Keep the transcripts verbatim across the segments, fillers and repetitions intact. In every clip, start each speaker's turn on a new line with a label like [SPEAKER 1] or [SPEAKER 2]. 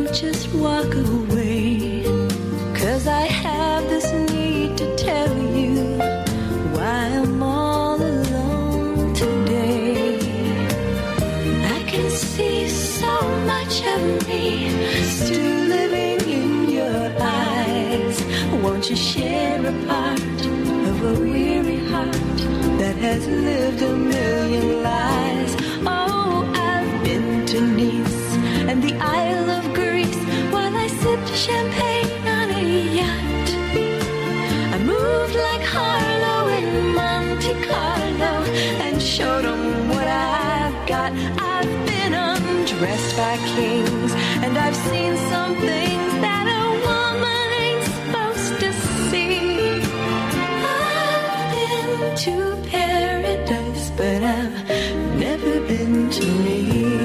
[SPEAKER 1] just walk away, 'cause I have this need to tell you why I'm all alone today. I can see so much of me still living in your eyes. Won't you share a part of a weary heart that has lived a million lives? Oh, I've been to Nice and the Isle of Greece while I sipped champagne on a yacht. I moved like Harlow in Monte Carlo and showed them what I've got. I've been undressed by kings and I've seen some things that a woman ain't supposed to see. I've been to paradise, but I've never been to me.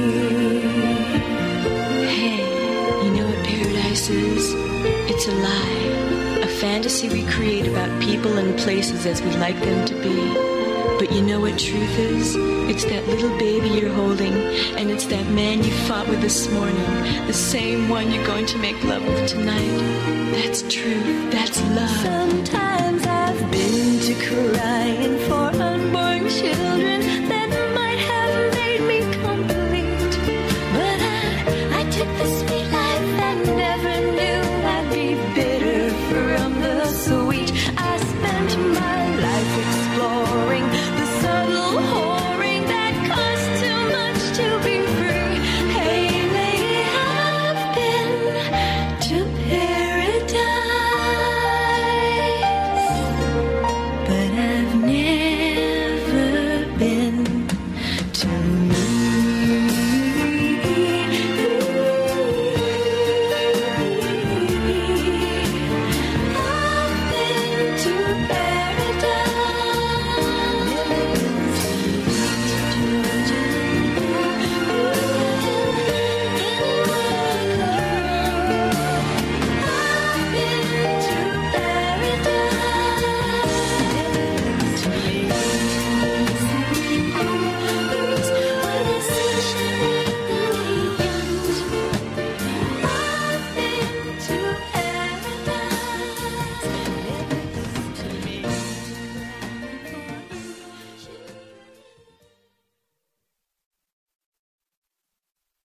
[SPEAKER 2] Hey, you know what paradise is? It's a lie. A fantasy we create about people and places as we like them to be. But you know what truth is? It's that little baby you're holding, and it's that man you fought with this morning, the same one you're going to make love with tonight. That's truth. That's love.
[SPEAKER 1] Sometimes I've been to crying for unborn children